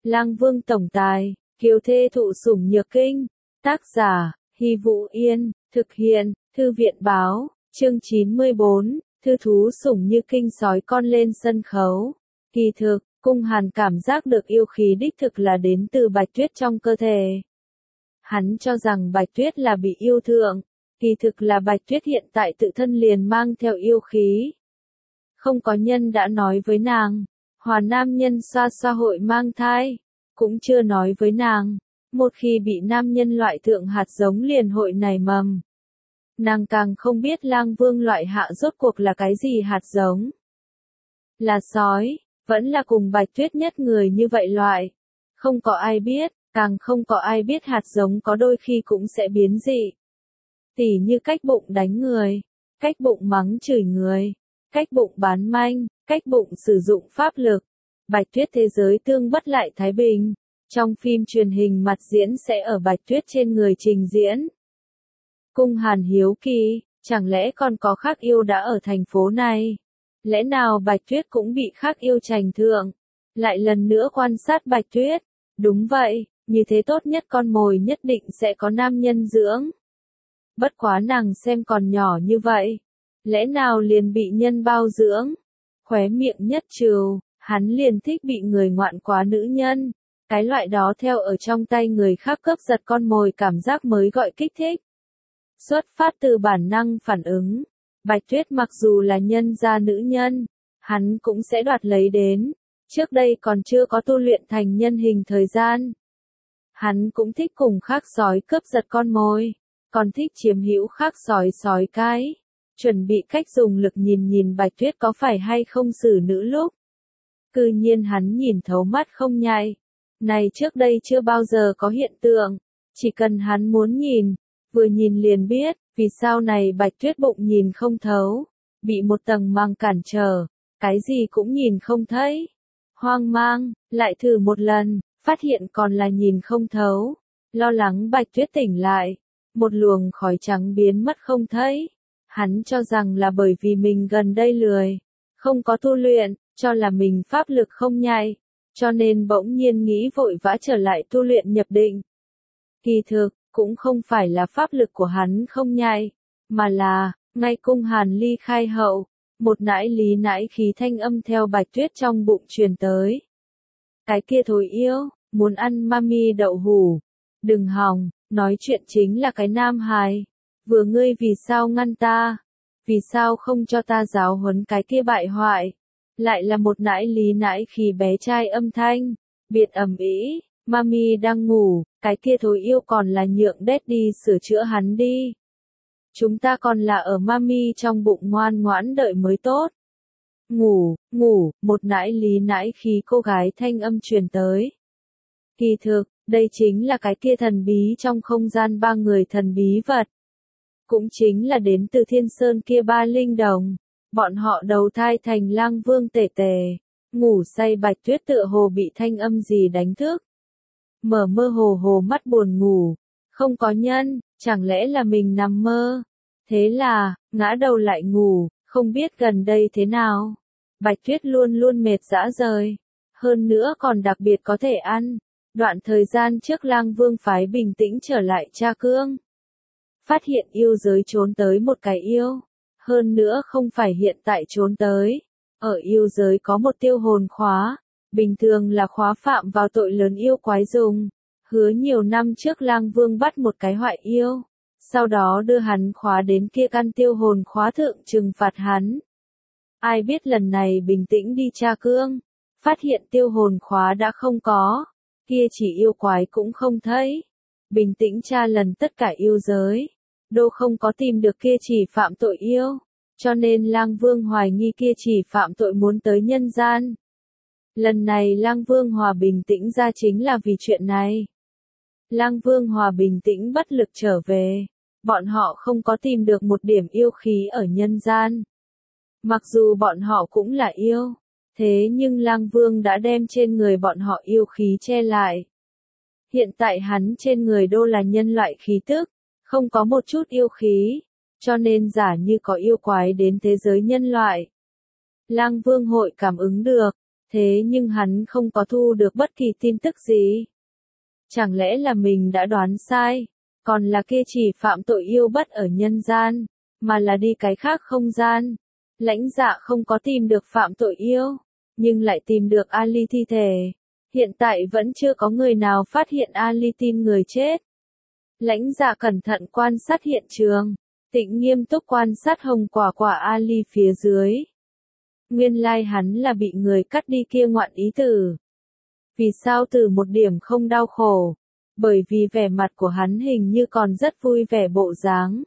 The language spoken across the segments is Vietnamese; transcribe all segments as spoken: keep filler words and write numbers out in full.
Lang Vương tổng tài, kiều thê thụ sủng nhược kinh. Tác giả, Hy Vũ Yên, thực hiện, Thư viện báo, chương chín mươi bốn, thư thú sủng như kinh sói con lên sân khấu. Kỳ thực, Cung Hàn cảm giác được yêu khí đích thực là đến từ Bạch Tuyết trong cơ thể. Hắn cho rằng Bạch Tuyết là bị yêu thượng, kỳ thực là Bạch Tuyết hiện tại tự thân liền mang theo yêu khí. Không có nhân đã nói với nàng, Hòa nam nhân xoa xoa hội mang thai, cũng chưa nói với nàng, một khi bị nam nhân loại thượng hạt giống liền hội nảy mầm. Nàng càng không biết Lang Vương loại hạ rốt cuộc là cái gì hạt giống. Là sói, vẫn là cùng Bạch Tuyết nhất người như vậy loại. Không có ai biết, càng không có ai biết hạt giống có đôi khi cũng sẽ biến dị. Tỉ như cách bụng đánh người, cách bụng mắng chửi người, cách bụng bán manh, cách bụng sử dụng pháp lực. Bạch Tuyết thế giới tương bất lại thái bình. Trong phim truyền hình mặt diễn sẽ ở Bạch Tuyết trên người trình diễn. Cung Hàn hiếu kỳ, chẳng lẽ còn có khác yêu đã ở thành phố này? Lẽ nào Bạch Tuyết cũng bị khác yêu chành thượng? Lại lần nữa quan sát Bạch Tuyết. Đúng vậy, như thế tốt nhất con mồi nhất định sẽ có nam nhân dưỡng. Bất quá nàng xem còn nhỏ như vậy. Lẽ nào liền bị nhân bao dưỡng? Khóe miệng nhất trừ, hắn liền thích bị người ngoạn quá nữ nhân. Cái loại đó theo ở trong tay người khác cướp giật con mồi cảm giác mới gọi kích thích. Xuất phát từ bản năng phản ứng. Bạch Tuyết mặc dù là nhân gia nữ nhân, hắn cũng sẽ đoạt lấy đến. Trước đây còn chưa có tu luyện thành nhân hình thời gian. Hắn cũng thích cùng khác sói cướp giật con mồi, còn thích chiếm hữu khác sói sói cái. Chuẩn bị cách dùng lực nhìn nhìn Bạch Tuyết có phải hay không xử nữ lúc. Cư nhiên hắn nhìn thấu mắt không nhạy. Này trước đây chưa bao giờ có hiện tượng. Chỉ cần hắn muốn nhìn, vừa nhìn liền biết, vì sao này Bạch Tuyết bụng nhìn không thấu. Bị một tầng màng cản trở, cái gì cũng nhìn không thấy. Hoang mang, lại thử một lần, phát hiện còn là nhìn không thấu. Lo lắng Bạch Tuyết tỉnh lại, một luồng khói trắng biến mất không thấy. Hắn cho rằng là bởi vì mình gần đây lười, không có tu luyện, cho là mình pháp lực không nhạy, cho nên bỗng nhiên nghĩ vội vã trở lại tu luyện nhập định. Kỳ thực, cũng không phải là pháp lực của hắn không nhạy, mà là, ngay Cung Hàn ly khai hậu, một nãi lý nãi khí thanh âm theo Bạch Tuyết trong bụng truyền tới. Cái kia thối yêu, muốn ăn mami đậu hủ. Đừng hòng, nói chuyện chính là cái nam hài. Vừa ngươi vì sao ngăn ta? Vì sao không cho ta giáo huấn cái kia bại hoại? Lại là một nãi lý nãi khí bé trai âm thanh. Biệt ầm ĩ, mami đang ngủ, cái kia thối yêu còn là nhượng daddy sửa chữa hắn đi. Chúng ta còn là ở mami trong bụng ngoan ngoãn đợi mới tốt. Ngủ, ngủ, một nãi lý nãi khí cô gái thanh âm truyền tới. Kỳ thực, đây chính là cái kia thần bí trong không gian ba người thần bí vật. Cũng chính là đến từ Thiên Sơn kia ba linh đồng. Bọn họ đầu thai thành Lang Vương tể tề. Ngủ say Bạch Tuyết tựa hồ bị thanh âm gì đánh thức. Mở mơ hồ hồ mắt buồn ngủ. Không có nhân, chẳng lẽ là mình nằm mơ. Thế là, ngã đầu lại ngủ, không biết gần đây thế nào. Bạch Tuyết luôn luôn mệt rã rời. Hơn nữa còn đặc biệt có thể ăn. Đoạn thời gian trước Lang Vương phái bình tĩnh trở lại tra cương. Phát hiện yêu giới trốn tới một cái yêu. Hơn nữa không phải hiện tại trốn tới. Ở yêu giới có một tiêu hồn khóa. Bình thường là khóa phạm vào tội lớn yêu quái dùng. Hứa nhiều năm trước Lang Vương bắt một cái hoại yêu. Sau đó đưa hắn khóa đến kia căn tiêu hồn khóa thượng trừng phạt hắn. Ai biết lần này bình tĩnh đi tra cương. Phát hiện tiêu hồn khóa đã không có. Kia chỉ yêu quái cũng không thấy. Bình tĩnh tra lần tất cả yêu giới. Đô không có tìm được kia chỉ phạm tội yêu. Cho nên Lang Vương hoài nghi kia chỉ phạm tội muốn tới nhân gian. Lần này Lang Vương hòa bình tĩnh ra chính là vì chuyện này. Lang Vương hòa bình tĩnh bất lực trở về. Bọn họ không có tìm được một điểm yêu khí ở nhân gian. Mặc dù bọn họ cũng là yêu. Thế nhưng Lang Vương đã đem trên người bọn họ yêu khí che lại. Hiện tại hắn trên người đô là nhân loại khí tức. Không có một chút yêu khí. Cho nên giả như có yêu quái đến thế giới nhân loại. Lang Vương hội cảm ứng được. Thế nhưng hắn không có thu được bất kỳ tin tức gì. Chẳng lẽ là mình đã đoán sai, còn là kia chỉ phạm tội yêu bất ở nhân gian, mà là đi cái khác không gian. Lãnh Dạ không có tìm được phạm tội yêu, nhưng lại tìm được Ali thi thể. Hiện tại vẫn chưa có người nào phát hiện Ali tin người chết. Lãnh Dạ cẩn thận quan sát hiện trường, Tịnh nghiêm túc quan sát hồng quả quả Ali phía dưới. Nguyên lai hắn là bị người cắt đi kia ngoạn ý tử. Vì sao từ một điểm không đau khổ? Bởi vì vẻ mặt của hắn hình như còn rất vui vẻ bộ dáng.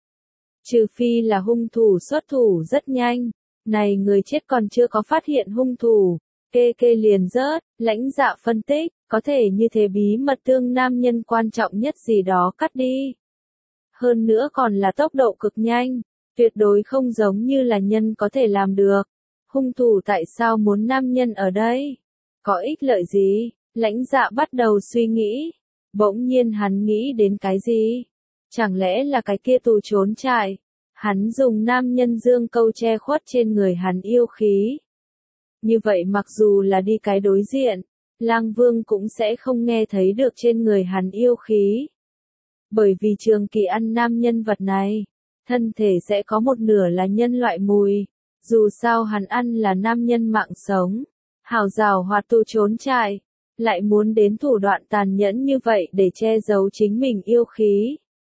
Trừ phi là hung thủ xuất thủ rất nhanh. Này người chết còn chưa có phát hiện hung thủ. Kê kê liền rớt, Lãnh Dạ phân tích, có thể như thế bí mật tương nam nhân quan trọng nhất gì đó cắt đi. Hơn nữa còn là tốc độ cực nhanh, tuyệt đối không giống như là nhân có thể làm được. Hung thủ tại sao muốn nam nhân ở đây? Có ích lợi gì? Lãnh Dạ bắt đầu suy nghĩ. Bỗng nhiên hắn nghĩ đến cái gì? Chẳng lẽ là cái kia tù trốn trại? Hắn dùng nam nhân dương câu che khuất trên người hắn yêu khí. Như vậy mặc dù là đi cái đối diện, Lang Vương cũng sẽ không nghe thấy được trên người hắn yêu khí. Bởi vì trường kỳ ăn nam nhân vật này, thân thể sẽ có một nửa là nhân loại mùi. Dù sao hắn ăn là nam nhân mạng sống, hào rào hoạt tù trốn trại, lại muốn đến thủ đoạn tàn nhẫn như vậy để che giấu chính mình yêu khí.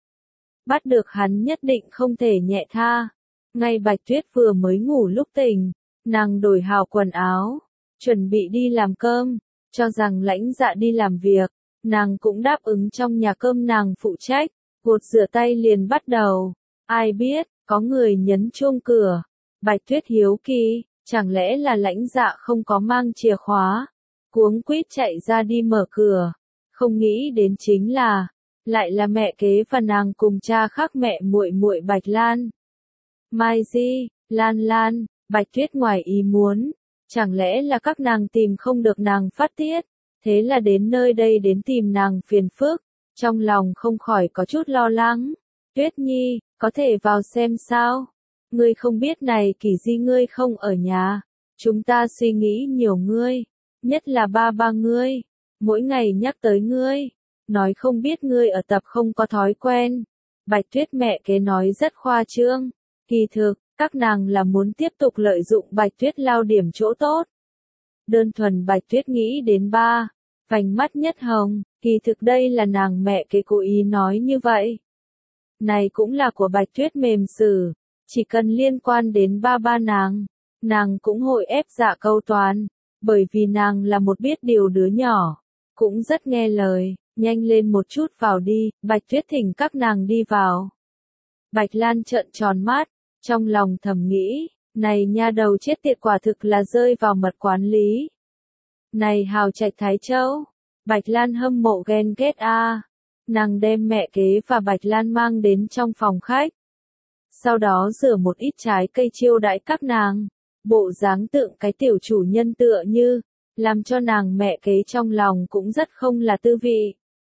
Bắt được hắn nhất định không thể nhẹ tha. Ngay Bạch Tuyết vừa mới ngủ lúc tỉnh, nàng đổi hào quần áo, chuẩn bị đi làm cơm, cho rằng Lãnh Dạ đi làm việc, nàng cũng đáp ứng trong nhà cơm nàng phụ trách, gột rửa tay liền bắt đầu. Ai biết, có người nhấn chuông cửa. Bạch Tuyết hiếu kỳ, chẳng lẽ là Lãnh Dạ không có mang chìa khóa, cuống quýt chạy ra đi mở cửa, không nghĩ đến chính là, lại là mẹ kế và nàng cùng cha khác mẹ muội muội Bạch Lan. Mai Di, Lan Lan, Bạch Tuyết ngoài ý muốn, chẳng lẽ là các nàng tìm không được nàng phát tiết, thế là đến nơi đây đến tìm nàng phiền phức, trong lòng không khỏi có chút lo lắng. Tuyết Nhi, có thể vào xem sao? Ngươi không biết này Kỳ Di ngươi không ở nhà, chúng ta suy nghĩ nhiều ngươi, nhất là ba ba ngươi, mỗi ngày nhắc tới ngươi, nói không biết ngươi ở tập không có thói quen. Bạch Tuyết mẹ kế nói rất khoa trương, kỳ thực, các nàng là muốn tiếp tục lợi dụng Bạch Tuyết lao điểm chỗ tốt. Đơn thuần Bạch Tuyết nghĩ đến ba, vành mắt nhất hồng, kỳ thực đây là nàng mẹ kế cố ý nói như vậy. Này cũng là của Bạch Tuyết mềm xử. Chỉ cần liên quan đến ba ba nàng, nàng cũng hội ép dạ câu toàn, bởi vì nàng là một biết điều đứa nhỏ, cũng rất nghe lời, nhanh lên một chút vào đi, Bạch Tuyết thỉnh các nàng đi vào. Bạch Lan trợn tròn mắt, trong lòng thầm nghĩ, này nha đầu chết tiệt quả thực là rơi vào mật quán lý. Này hào trạch Thái Châu, Bạch Lan hâm mộ ghen ghét a. Nàng đem mẹ kế và Bạch Lan mang đến trong phòng khách. Sau đó rửa một ít trái cây chiêu đãi các nàng, bộ dáng tượng cái tiểu chủ nhân tựa như, làm cho nàng mẹ kế trong lòng cũng rất không là tư vị.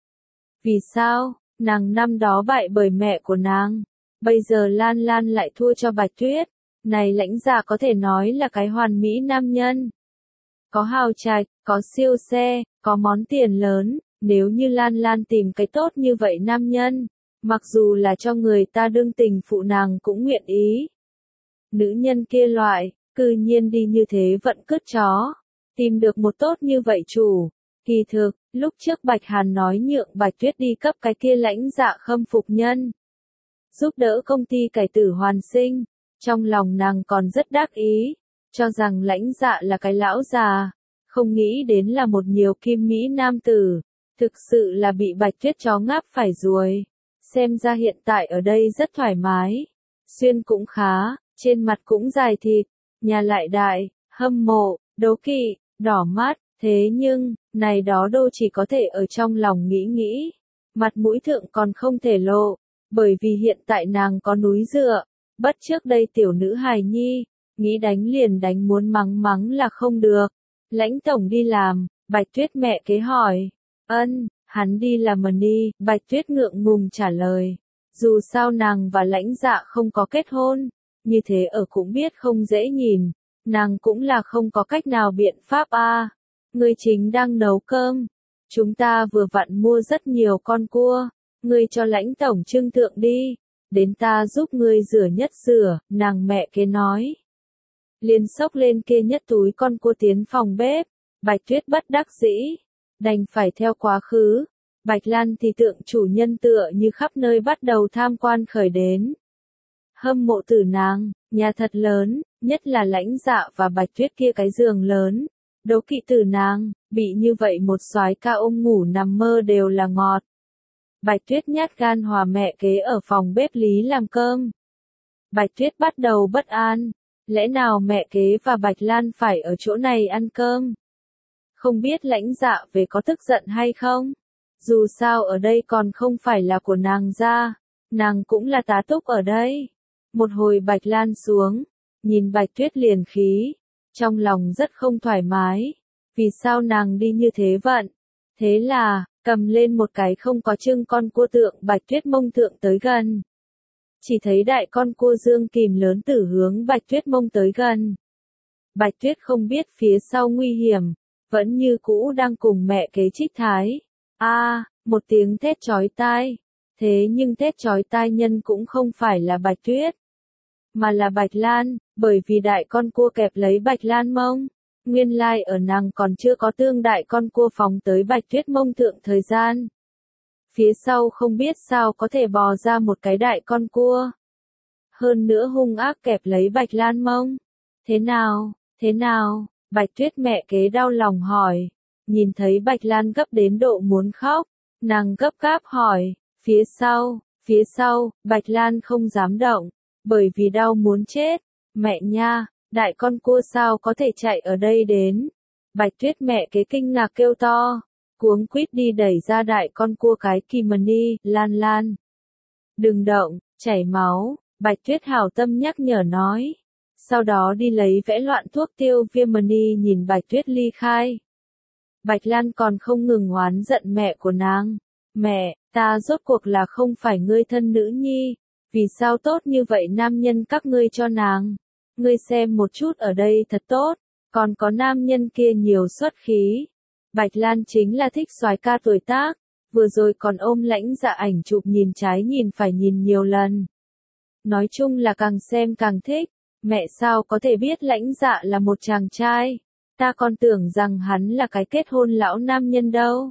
Vì sao, nàng năm đó bại bởi mẹ của nàng, bây giờ Lan Lan lại thua cho Bạch Tuyết, này Lãnh Dạ có thể nói là cái hoàn mỹ nam nhân. Có hào trạch, có siêu xe, có món tiền lớn, nếu như Lan Lan tìm cái tốt như vậy nam nhân, mặc dù là cho người ta đương tình phụ nàng cũng nguyện ý. Nữ nhân kia loại, cư nhiên đi như thế vận cứt chó, tìm được một tốt như vậy chủ. Kỳ thực, lúc trước Bạch Hàn nói nhượng Bạch Tuyết đi cấp cái kia Lãnh Dạ khâm phục nhân, giúp đỡ công ty cải tử hoàn sinh, trong lòng nàng còn rất đắc ý, cho rằng Lãnh Dạ là cái lão già, không nghĩ đến là một nhiều kim mỹ nam tử, thực sự là bị Bạch Tuyết chó ngáp phải ruồi. Xem ra hiện tại ở đây rất thoải mái, xuyên cũng khá, trên mặt cũng dài thịt, nhà lại đại, hâm mộ, đố kỵ, đỏ mắt, thế nhưng, này đó đâu chỉ có thể ở trong lòng nghĩ nghĩ, mặt mũi thượng còn không thể lộ, bởi vì hiện tại nàng có núi dựa, bất trước đây tiểu nữ hài nhi, nghĩ đánh liền đánh muốn mắng mắng là không được. Lãnh tổng đi làm, Bạch Tuyết mẹ kế hỏi, ân. Hắn đi làm mà đi, Bạch Tuyết ngượng ngùng trả lời. Dù sao nàng và Lãnh Dạ không có kết hôn, như thế ở cũng biết không dễ nhìn, nàng cũng là không có cách nào biện pháp a. À. Ngươi chính đang nấu cơm. Chúng ta vừa vặn mua rất nhiều con cua, ngươi cho lãnh tổng trưng thượng đi, đến ta giúp ngươi rửa nhất rửa, nàng mẹ kế nói. Liền xốc lên kia nhất túi con cua tiến phòng bếp, Bạch Tuyết bất đắc dĩ, đành phải theo quá khứ. Bạch Lan thì tượng chủ nhân tựa như khắp nơi bắt đầu tham quan khởi đến. Hâm mộ tử nàng, nhà thật lớn, nhất là Lãnh Dạ và Bạch Tuyết kia cái giường lớn. Đố kỵ tử nàng, bị như vậy một soái ca ôm ngủ nằm mơ đều là ngọt. Bạch Tuyết nhát gan hòa mẹ kế ở phòng bếp lý làm cơm. Bạch Tuyết bắt đầu bất an, lẽ nào mẹ kế và Bạch Lan phải ở chỗ này ăn cơm? Không biết Lãnh Dạ về có tức giận hay không? Dù sao ở đây còn không phải là của nàng ra, nàng cũng là tá túc ở đây. Một hồi Bạch Lan xuống, nhìn Bạch Tuyết liền khí, trong lòng rất không thoải mái. Vì sao nàng đi như thế vận? Thế là, cầm lên một cái không có trưng con cua tượng Bạch Tuyết mông thượng tới gần. Chỉ thấy đại con cua dương kìm lớn tử hướng Bạch Tuyết mông tới gần. Bạch Tuyết không biết phía sau nguy hiểm, vẫn như cũ đang cùng mẹ kế trích thái. A, à, một tiếng thét chói tai. Thế nhưng thét chói tai nhân cũng không phải là Bạch Tuyết, mà là Bạch Lan, bởi vì đại con cua kẹp lấy Bạch Lan mông. Nguyên lai like ở nàng còn chưa có tương đại con cua phóng tới Bạch Tuyết mông thượng thời gian. Phía sau không biết sao có thể bò ra một cái đại con cua. Hơn nữa hung ác kẹp lấy Bạch Lan mông. Thế nào, thế nào, Bạch Tuyết mẹ kế đau lòng hỏi. Nhìn thấy Bạch Lan gấp đến độ muốn khóc, nàng gấp gáp hỏi, phía sau, phía sau, Bạch Lan không dám động, bởi vì đau muốn chết. Mẹ nha, đại con cua sao có thể chạy ở đây đến? Bạch Tuyết mẹ kế kinh ngạc kêu to, cuống quýt đi đẩy ra đại con cua cái Kimani, Lan Lan. Đừng động, chảy máu, Bạch Tuyết hảo tâm nhắc nhở nói. Sau đó đi lấy vẽ loạn thuốc tiêu viêm mani nhìn Bạch Tuyết ly khai. Bạch Lan còn không ngừng oán giận mẹ của nàng. Mẹ, ta rốt cuộc là không phải ngươi thân nữ nhi, vì sao tốt như vậy nam nhân các ngươi cho nàng? Ngươi xem một chút ở đây thật tốt, còn có nam nhân kia nhiều xuất khí. Bạch Lan chính là thích soái ca tuổi tác, vừa rồi còn ôm Lãnh Dạ ảnh chụp nhìn trái nhìn phải nhìn nhiều lần. Nói chung là càng xem càng thích, mẹ sao có thể biết Lãnh Dạ là một chàng trai, ta còn tưởng rằng hắn là cái kết hôn lão nam nhân đâu.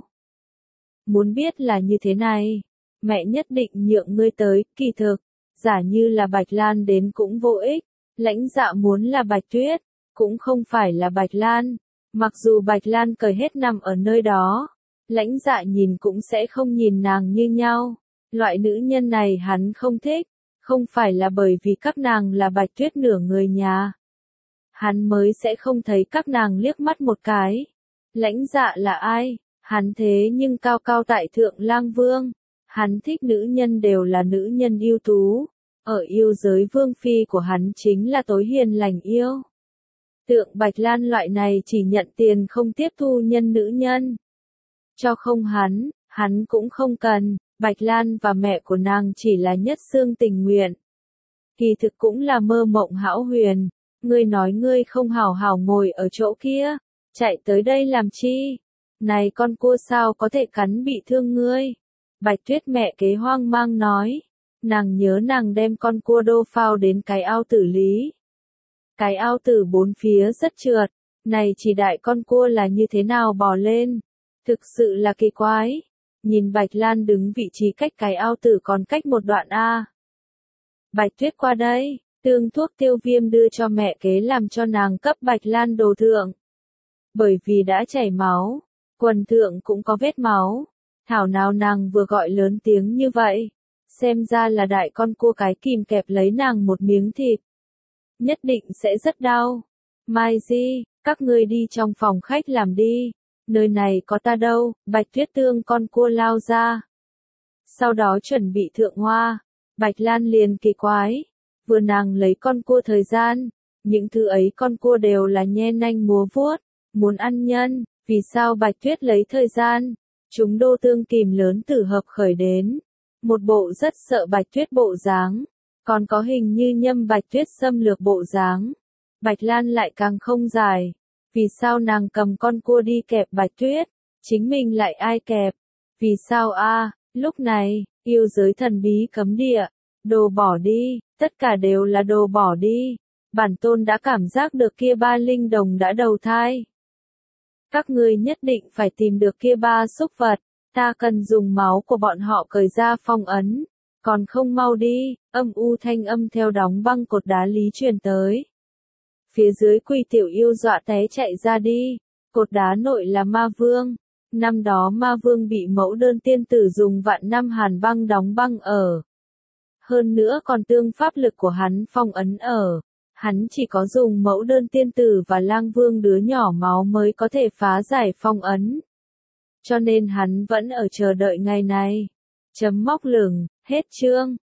Muốn biết là như thế này, mẹ nhất định nhượng ngươi tới, kỳ thực, giả như là Bạch Lan đến cũng vô ích, Lãnh Dạ muốn là Bạch Tuyết, cũng không phải là Bạch Lan, mặc dù Bạch Lan cởi hết nằm ở nơi đó, Lãnh Dạ nhìn cũng sẽ không nhìn nàng như nhau, loại nữ nhân này hắn không thích, không phải là bởi vì các nàng là Bạch Tuyết nửa người nhà. Hắn mới sẽ không thấy các nàng liếc mắt một cái. Lãnh Dạ là ai? Hắn thế nhưng cao cao tại thượng lang vương. Hắn thích nữ nhân đều là nữ nhân ưu tú. Ở yêu giới vương phi của hắn chính là tối hiền lành yêu. Tượng Bạch Lan loại này chỉ nhận tiền không tiếp thu nhân nữ nhân. Cho không hắn, hắn cũng không cần. Bạch Lan và mẹ của nàng chỉ là nhất xương tình nguyện. Kỳ thực cũng là mơ mộng hão huyền. Ngươi nói ngươi không hảo hảo ngồi ở chỗ kia, chạy tới đây làm chi? Này con cua sao có thể cắn bị thương ngươi? Bạch Tuyết mẹ kế hoang mang nói. Nàng nhớ nàng đem con cua đô phao đến cái ao tử lý. Cái ao tử bốn phía rất trượt, này chỉ đại con cua là như thế nào bò lên? Thực sự là kỳ quái. Nhìn Bạch Lan đứng vị trí cách cái ao tử còn cách một đoạn A. Bạch Tuyết qua đây, tương thuốc tiêu viêm đưa cho mẹ kế làm cho nàng cấp Bạch Lan đồ thượng. Bởi vì đã chảy máu, quần thượng cũng có vết máu. Thảo nào nàng vừa gọi lớn tiếng như vậy. Xem ra là đại con cua cái kìm kẹp lấy nàng một miếng thịt. Nhất định sẽ rất đau. Mai Di, các ngươi đi trong phòng khách làm đi. Nơi này có ta đâu, Bạch Tuyết tương con cua lao ra. Sau đó chuẩn bị thượng hoa, Bạch Lan liền kỳ quái. Vừa nàng lấy con cua thời gian, những thứ ấy con cua đều là nhe nanh múa vuốt, muốn ăn nhân, vì sao Bạch Tuyết lấy thời gian, chúng đô tương kìm lớn tử hợp khởi đến. Một bộ rất sợ Bạch Tuyết bộ dáng, còn có hình như nhâm Bạch Tuyết xâm lược bộ dáng. Bạch Lan lại càng không giải. Vì sao nàng cầm con cua đi kẹp Bạch Tuyết? Chính mình lại ai kẹp? Vì sao a? Lúc này, yêu giới thần bí cấm địa. Đồ bỏ đi, tất cả đều là đồ bỏ đi. Bản tôn đã cảm giác được kia ba linh đồng đã đầu thai. Các ngươi nhất định phải tìm được kia ba xúc vật. Ta cần dùng máu của bọn họ cởi ra phong ấn. Còn không mau đi, âm u thanh âm theo đóng băng cột đá lý truyền tới. Phía dưới Quỳ tiểu yêu dọa té chạy ra đi. Cột đá nội là ma vương. Năm đó ma vương bị mẫu đơn tiên tử dùng vạn năm hàn băng đóng băng ở. Hơn nữa còn tương pháp lực của hắn phong ấn ở. Hắn chỉ có dùng mẫu đơn tiên tử và lang vương đứa nhỏ máu mới có thể phá giải phong ấn. Cho nên hắn vẫn ở chờ đợi ngày này. Chấm móc lửng, hết chương.